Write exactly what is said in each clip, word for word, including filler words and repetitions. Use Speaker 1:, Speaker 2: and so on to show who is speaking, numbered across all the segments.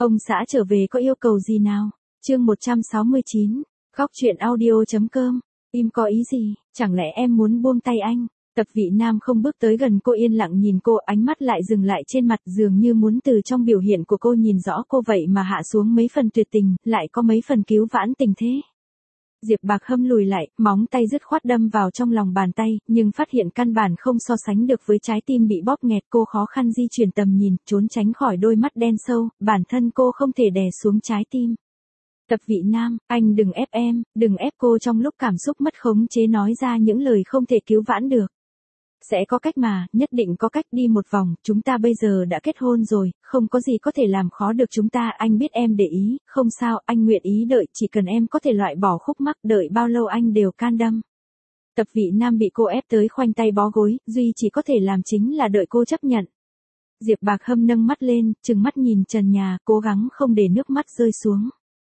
Speaker 1: Ông xã trở về có yêu cầu gì nào? Chương một trăm sáu mươi chín, Góc truyện audio.com. Im có ý gì, chẳng lẽ em muốn buông tay anh? Tập Vị Nam không bước tới gần cô, yên lặng nhìn cô, ánh mắt lại dừng lại trên mặt, dường như muốn từ trong biểu hiện của cô nhìn rõ cô vậy mà hạ xuống mấy phần tuyệt tình, lại có mấy phần cứu vãn tình thế. Diệp Bạc Hâm lùi lại, móng tay dứt khoát đâm vào trong lòng bàn tay, nhưng phát hiện căn bản không so sánh được với trái tim bị bóp nghẹt. Cô khó khăn di chuyển tầm nhìn, trốn tránh khỏi đôi mắt đen sâu, bản thân cô không thể đè xuống trái tim. Tập Vị Nam, anh đừng ép em, đừng ép cô. Trong lúc cảm xúc mất khống chế nói ra những lời không thể cứu vãn được. Sẽ có cách mà, nhất định có cách. Đi một vòng, chúng ta bây giờ đã kết hôn rồi, không có gì có thể làm khó được chúng ta. Anh biết em để ý, không sao, anh nguyện ý đợi, chỉ cần em có thể loại bỏ khúc mắc, đợi bao lâu anh đều can đảm. Tập Vị Nam bị cô ép tới khoanh tay bó gối, duy chỉ có thể làm chính là đợi cô chấp nhận. Diệp Bạc Hâm nâng mắt lên, trừng mắt nhìn trần nhà, cố gắng không để nước mắt rơi xuống.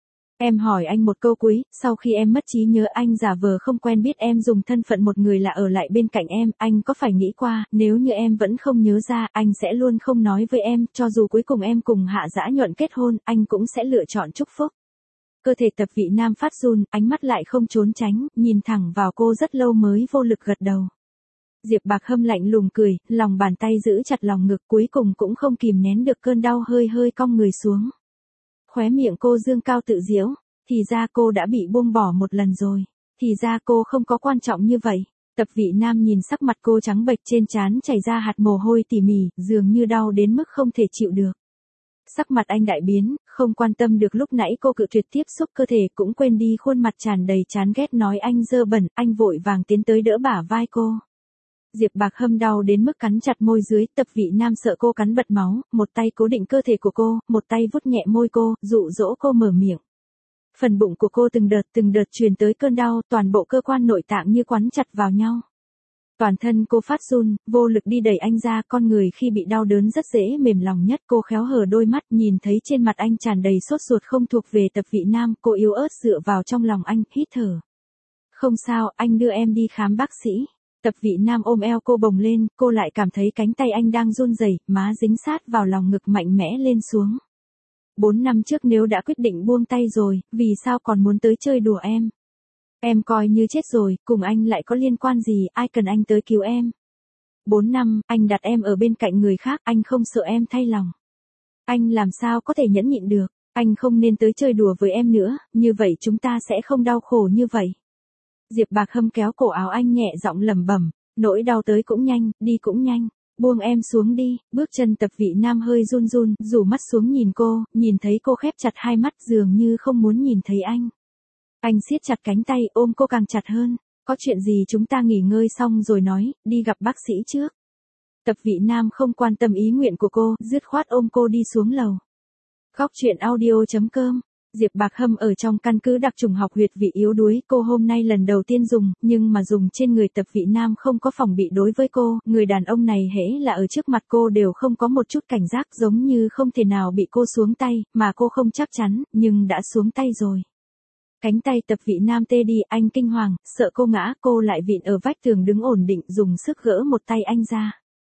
Speaker 1: Em hỏi anh một câu cuối, sau khi em mất trí nhớ anh giả vờ không quen biết em, dùng thân phận một người lạ ở lại bên cạnh em, anh có phải nghĩ qua, nếu như em vẫn không nhớ ra, anh sẽ luôn không nói với em, cho dù cuối cùng em cùng Hạ Dã Nhuận kết hôn, anh cũng sẽ lựa chọn chúc phúc. Cơ thể Tập Vị Nam phát run, ánh mắt lại không trốn tránh, nhìn thẳng vào cô rất lâu mới vô lực gật đầu. Diệp Bạc Hâm lạnh lùng cười, lòng bàn tay giữ chặt lòng ngực, cuối cùng cũng không kìm nén được cơn đau, hơi hơi cong người xuống. Khóe miệng cô dương cao tự giễu, thì ra cô đã bị buông bỏ một lần rồi, thì ra cô không có quan trọng như vậy. Tập Vị Nam nhìn sắc mặt cô trắng bệch, trên trán chảy ra hạt mồ hôi tỉ mỉ, dường như đau đến mức không thể chịu được. Sắc mặt anh đại biến, không quan tâm được lúc nãy cô cự tuyệt tiếp xúc cơ thể, cũng quên đi khuôn mặt tràn đầy chán ghét nói anh dơ bẩn. Anh vội vàng tiến tới đỡ bả vai cô. Diệp Bạc Hâm đau đến mức cắn chặt môi dưới. Tập Vị Nam sợ cô cắn bật máu, một tay cố định cơ thể của cô, một tay vuốt nhẹ môi cô, dụ dỗ cô mở miệng. Phần bụng của cô từng đợt từng đợt truyền tới cơn đau, toàn bộ cơ quan nội tạng như quắn chặt vào nhau. Toàn thân cô phát run, vô lực đi đẩy anh ra. Con người khi bị đau đớn rất dễ mềm lòng nhất. Cô khéo hở đôi mắt, nhìn thấy trên mặt anh tràn đầy sốt ruột không thuộc về Tập Vị Nam, cô yếu ớt dựa vào trong lòng anh, hít thở. Không sao, anh đưa em đi khám bác sĩ. Tập Vị Nam ôm eo cô bồng lên, cô lại cảm thấy cánh tay anh đang run rẩy, má dính sát vào lòng ngực mạnh mẽ lên xuống. Bốn năm trước nếu đã quyết định buông tay rồi, vì sao còn muốn tới chơi đùa em? Em coi như chết rồi, cùng anh lại có liên quan gì, ai cần anh tới cứu em? Bốn năm, anh đặt em ở bên cạnh người khác, anh không sợ em thay lòng. Anh làm sao có thể nhẫn nhịn được, anh không nên tới chơi đùa với em nữa, như vậy chúng ta sẽ không đau khổ như vậy. Diệp Bạc Hâm kéo cổ áo anh nhẹ giọng lẩm bẩm, nỗi đau tới cũng nhanh, đi cũng nhanh, buông em xuống đi. Bước chân Tập Vị Nam hơi run run, rủ mắt xuống nhìn cô, nhìn thấy cô khép chặt hai mắt, dường như không muốn nhìn thấy anh. Anh siết chặt cánh tay, ôm cô càng chặt hơn. Có chuyện gì chúng ta nghỉ ngơi xong rồi nói, đi gặp bác sĩ trước. Tập Vị Nam không quan tâm ý nguyện của cô, dứt khoát ôm cô đi xuống lầu. Góc truyện audio.com. Diệp Bạc Hâm ở trong căn cứ đặc chủng học huyệt vị yếu đuối, cô hôm nay lần đầu tiên dùng, nhưng mà dùng trên người Tập Vị Nam không có phòng bị đối với cô, người đàn ông này hễ là ở trước mặt cô đều không có một chút cảnh giác, giống như không thể nào bị cô xuống tay, mà cô không chắc chắn, nhưng đã xuống tay rồi. Cánh tay Tập Vị Nam tê đi, anh kinh hoàng, sợ cô ngã, cô lại vịn ở vách tường đứng ổn định, dùng sức gỡ một tay anh ra.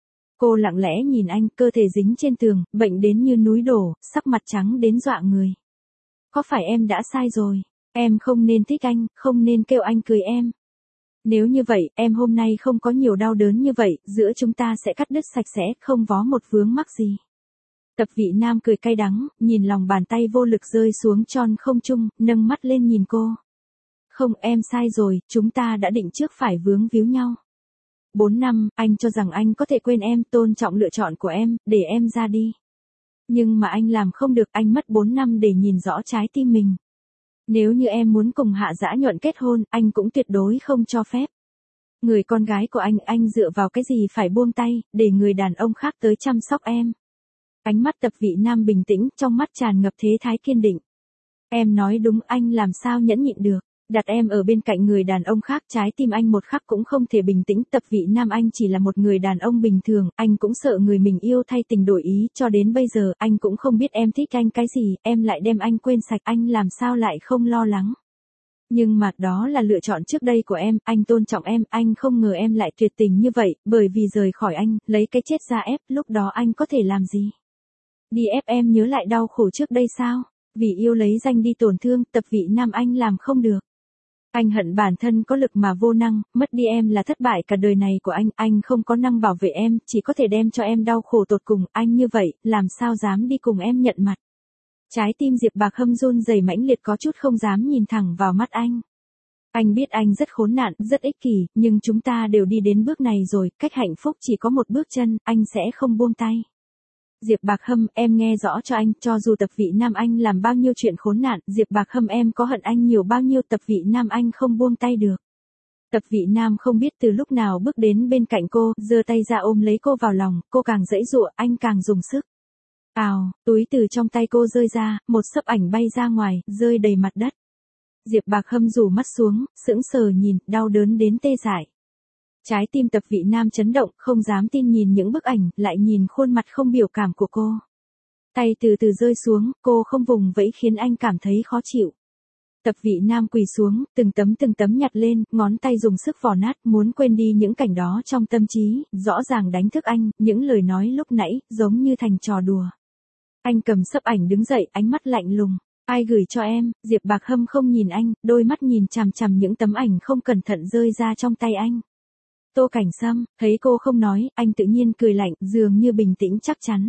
Speaker 1: Cô lặng lẽ nhìn anh, cơ thể dính trên tường, bệnh đến như núi đổ, sắc mặt trắng đến dọa người. Có phải em đã sai rồi? Em không nên thích anh, không nên kêu anh cưới em. Nếu như vậy, em hôm nay không có nhiều đau đớn như vậy, giữa chúng ta sẽ cắt đứt sạch sẽ, không vó một vướng mắc gì. Tập Vị Nam cười cay đắng, nhìn lòng bàn tay vô lực rơi xuống tròn không trung, nâng mắt lên nhìn cô. Không, em sai rồi, chúng ta đã định trước phải vướng víu nhau. Bốn năm, anh cho rằng anh có thể quên em, tôn trọng lựa chọn của em, để em ra đi. Nhưng mà anh làm không được, anh mất bốn năm để nhìn rõ trái tim mình. Nếu như em muốn cùng Hạ Dã Nhuận kết hôn, anh cũng tuyệt đối không cho phép. Người con gái của anh, anh dựa vào cái gì phải buông tay, để người đàn ông khác tới chăm sóc em. Ánh mắt Tập Vị Nam bình tĩnh, trong mắt tràn ngập thế thái kiên định. Em nói đúng, anh làm sao nhẫn nhịn được. Đặt em ở bên cạnh người đàn ông khác, trái tim anh một khắc cũng không thể bình tĩnh. Tập Vị Nam, anh chỉ là một người đàn ông bình thường, anh cũng sợ người mình yêu thay tình đổi ý, cho đến bây giờ anh cũng không biết em thích anh cái gì, em lại đem anh quên sạch, anh làm sao lại không lo lắng. Nhưng mà đó là lựa chọn trước đây của em, anh tôn trọng em, anh không ngờ em lại tuyệt tình như vậy, bởi vì rời khỏi anh, lấy cái chết ra ép, lúc đó anh có thể làm gì? Đi ép em nhớ lại đau khổ trước đây sao? Vì yêu lấy danh đi tổn thương, Tập Vị Nam anh làm không được. Anh hận bản thân có lực mà vô năng, mất đi em là thất bại cả đời này của anh, anh không có năng bảo vệ em, chỉ có thể đem cho em đau khổ tột cùng, anh như vậy, làm sao dám đi cùng em nhận mặt. Trái tim Diệp Bạc Hâm run rẩy mãnh liệt có chút không dám nhìn thẳng vào mắt anh. Anh biết anh rất khốn nạn, rất ích kỷ, nhưng chúng ta đều đi đến bước này rồi, cách hạnh phúc chỉ có một bước chân, anh sẽ không buông tay. Diệp Bạc Hâm, em nghe rõ cho anh, cho dù Tập Vị Nam anh làm bao nhiêu chuyện khốn nạn, Diệp Bạc Hâm em có hận anh nhiều bao nhiêu, Tập Vị Nam anh không buông tay được. Tập Vị Nam không biết từ lúc nào bước đến bên cạnh cô, giơ tay ra ôm lấy cô vào lòng, cô càng giãy giụa, anh càng dùng sức. Ào, túi từ trong tay cô rơi ra, một xấp ảnh bay ra ngoài, rơi đầy mặt đất. Diệp Bạc Hâm rủ mắt xuống, sững sờ nhìn, đau đớn đến tê dại. Trái tim Tập Vị Nam chấn động, không dám tin nhìn những bức ảnh, lại nhìn khuôn mặt không biểu cảm của cô. Tay từ từ rơi xuống, cô không vùng vẫy khiến anh cảm thấy khó chịu. Tập Vị Nam quỳ xuống, từng tấm từng tấm nhặt lên, ngón tay dùng sức vò nát, muốn quên đi những cảnh đó trong tâm trí, rõ ràng đánh thức anh, những lời nói lúc nãy, giống như thành trò đùa. Anh cầm xấp ảnh đứng dậy, ánh mắt lạnh lùng. Ai gửi cho em? Diệp Bạc Hâm không nhìn anh, đôi mắt nhìn chằm chằm những tấm ảnh không cẩn thận rơi ra trong tay anh. Tô Cảnh Sâm, thấy cô không nói, anh tự nhiên cười lạnh, dường như bình tĩnh chắc chắn.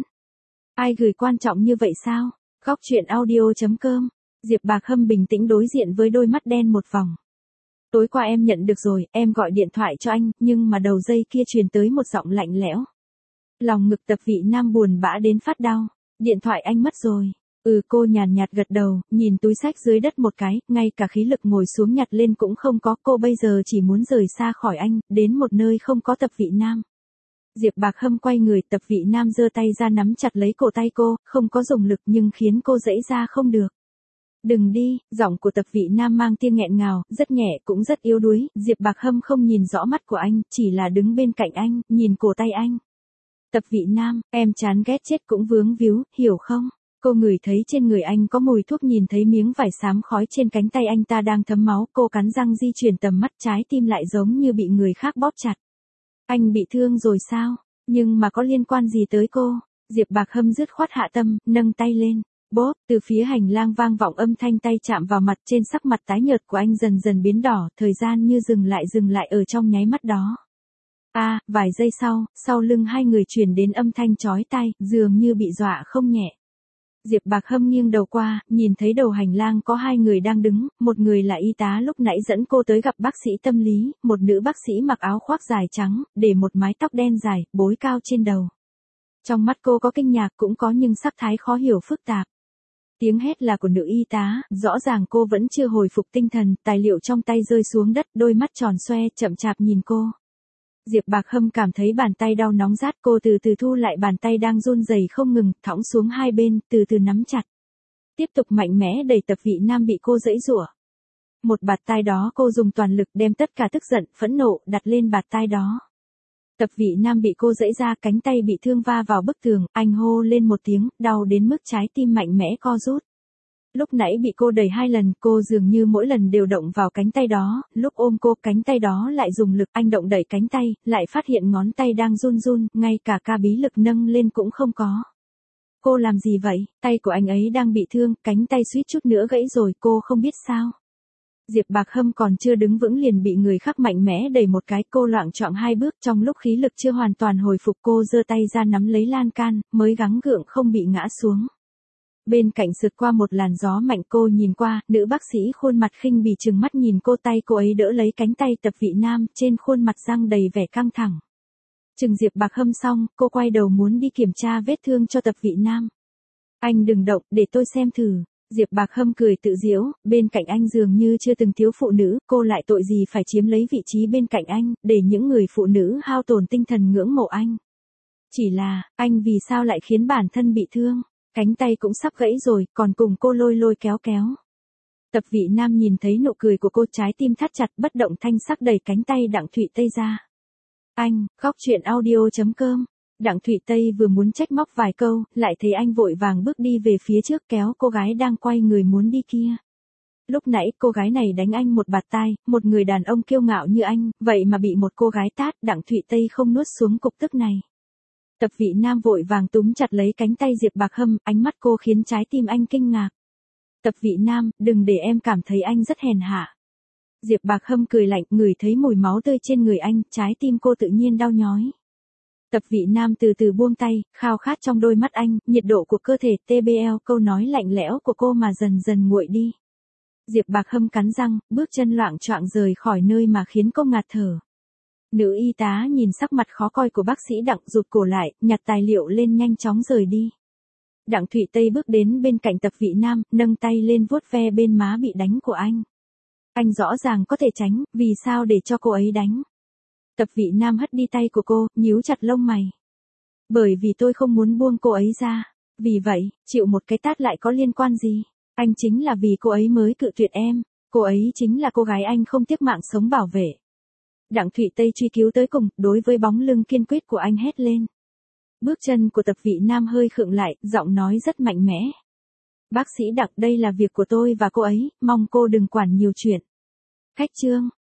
Speaker 1: Ai gửi quan trọng như vậy sao? Góc truyện audio chấm com. Diệp Bạc Hâm bình tĩnh đối diện với đôi mắt đen một vòng. Tối qua em nhận được rồi, em gọi điện thoại cho anh, nhưng mà đầu dây kia truyền tới một giọng lạnh lẽo. Lòng ngực Tập Vị Nam buồn bã đến phát đau. Điện thoại anh mất rồi. Ừ, cô nhàn nhạt gật đầu, nhìn túi xách dưới đất một cái, ngay cả khí lực ngồi xuống nhặt lên cũng không có, cô bây giờ chỉ muốn rời xa khỏi anh, đến một nơi không có Tập Vị Nam. Diệp Bạc Hâm quay người, Tập Vị Nam giơ tay ra nắm chặt lấy cổ tay cô, không có dùng lực nhưng khiến cô giãy ra không được. Đừng đi, giọng của Tập Vị Nam mang tiếng nghẹn ngào, rất nhẹ cũng rất yếu đuối, Diệp Bạc Hâm không nhìn rõ mắt của anh, chỉ là đứng bên cạnh anh, nhìn cổ tay anh. Tập Vị Nam, em chán ghét chết cũng vướng víu, hiểu không? Cô ngửi thấy trên người anh có mùi thuốc, nhìn thấy miếng vải xám khói trên cánh tay anh ta đang thấm máu, cô cắn răng di chuyển tầm mắt, trái tim lại giống như bị người khác bóp chặt. Anh bị thương rồi sao? Nhưng mà có liên quan gì tới cô? Diệp Bạc Hâm dứt khoát hạ tâm, nâng tay lên. Bóp, từ phía hành lang vang vọng âm thanh tay chạm vào mặt, trên sắc mặt tái nhợt của anh dần dần biến đỏ, thời gian như dừng lại dừng lại ở trong nháy mắt đó. A, à, vài giây sau, sau lưng hai người truyền đến âm thanh chói tai, dường như bị dọa không nhẹ. Diệp Bạc Hâm nghiêng đầu qua, nhìn thấy đầu hành lang có hai người đang đứng, một người là y tá lúc nãy dẫn cô tới gặp bác sĩ tâm lý, một nữ bác sĩ mặc áo khoác dài trắng, để một mái tóc đen dài, bối cao trên đầu. Trong mắt cô có kinh ngạc cũng có nhưng sắc thái khó hiểu phức tạp. Tiếng hét là của nữ y tá, rõ ràng cô vẫn chưa hồi phục tinh thần, tài liệu trong tay rơi xuống đất, đôi mắt tròn xoe, chậm chạp nhìn cô. Diệp Bạc Hâm cảm thấy bàn tay đau nóng rát, cô từ từ thu lại bàn tay đang run rẩy không ngừng, thõng xuống hai bên, từ từ nắm chặt. Tiếp tục mạnh mẽ đẩy Tập Vị Nam bị cô giãy giụa. Một bạt tai đó cô dùng toàn lực đem tất cả tức giận, phẫn nộ, đặt lên bạt tai đó. Tập Vị Nam bị cô giãy ra, cánh tay bị thương va vào bức tường, anh hô lên một tiếng, đau đến mức trái tim mạnh mẽ co rút. Lúc nãy bị cô đẩy hai lần, cô dường như mỗi lần đều động vào cánh tay đó, lúc ôm cô cánh tay đó lại dùng lực, anh động đẩy cánh tay, lại phát hiện ngón tay đang run run, ngay cả ca bí lực nâng lên cũng không có. Cô làm gì vậy? Tay của anh ấy đang bị thương, cánh tay suýt chút nữa gãy rồi, cô không biết sao. Diệp Bạc Hâm còn chưa đứng vững liền bị người khác mạnh mẽ đẩy một cái, cô loạng choạng hai bước, trong lúc khí lực chưa hoàn toàn hồi phục cô giơ tay ra nắm lấy lan can, mới gắng gượng không bị ngã xuống. Bên cạnh sượt qua một làn gió mạnh, cô nhìn qua, nữ bác sĩ khuôn mặt khinh bỉ trừng mắt nhìn cô, tay cô ấy đỡ lấy cánh tay Tập Vị Nam, trên khuôn mặt răng đầy vẻ căng thẳng. Chừng Diệp Bạc Hâm xong, cô quay đầu muốn đi kiểm tra vết thương cho Tập Vị Nam. Anh đừng động, để tôi xem thử. Diệp Bạc Hâm cười tự giễu, bên cạnh anh dường như chưa từng thiếu phụ nữ, cô lại tội gì phải chiếm lấy vị trí bên cạnh anh, để những người phụ nữ hao tổn tinh thần ngưỡng mộ anh. Chỉ là, anh vì sao lại khiến bản thân bị thương? Cánh tay cũng sắp gãy rồi, còn cùng cô lôi lôi kéo kéo. Tập Vị Nam nhìn thấy nụ cười của cô, trái tim thắt chặt, bất động thanh sắc đẩy cánh tay Đặng Thụy Tây ra. Anh, góc truyện audio chấm com. Đặng Thụy Tây vừa muốn trách móc vài câu, lại thấy anh vội vàng bước đi về phía trước kéo cô gái đang quay người muốn đi kia. Lúc nãy cô gái này đánh anh một bạt tai, một người đàn ông kiêu ngạo như anh, vậy mà bị một cô gái tát, Đặng Thụy Tây không nuốt xuống cục tức này. Tập Vị Nam vội vàng túm chặt lấy cánh tay Diệp Bạc Hâm, ánh mắt cô khiến trái tim anh kinh ngạc. Tập Vị Nam, đừng để em cảm thấy anh rất hèn hạ. Diệp Bạc Hâm cười lạnh, ngửi thấy mùi máu tươi trên người anh, trái tim cô tự nhiên đau nhói. Tập Vị Nam từ từ buông tay, khao khát trong đôi mắt anh, nhiệt độ của cơ thể tê bê lờ, câu nói lạnh lẽo của cô mà dần dần nguội đi. Diệp Bạc Hâm cắn răng, bước chân loạng choạng rời khỏi nơi mà khiến cô ngạt thở. Nữ y tá nhìn sắc mặt khó coi của bác sĩ Đặng rụt cổ lại, nhặt tài liệu lên nhanh chóng rời đi. Đặng Thụy Tây bước đến bên cạnh Tập Vị Nam, nâng tay lên vuốt ve bên má bị đánh của anh. Anh rõ ràng có thể tránh, vì sao để cho cô ấy đánh? Tập Vị Nam hất đi tay của cô, nhíu chặt lông mày. Bởi vì tôi không muốn buông cô ấy ra. Vì vậy, chịu một cái tát lại có liên quan gì? Anh chính là vì cô ấy mới cự tuyệt em. Cô ấy chính là cô gái anh không tiếc mạng sống bảo vệ. Đặng Thụy Tây truy cứu tới cùng, đối với bóng lưng kiên quyết của anh hét lên. Bước chân của Tập Vị Nam hơi khựng lại, giọng nói rất mạnh mẽ. Bác sĩ Đặng, đây là việc của tôi và cô ấy, mong cô đừng quản nhiều chuyện. Khách trương,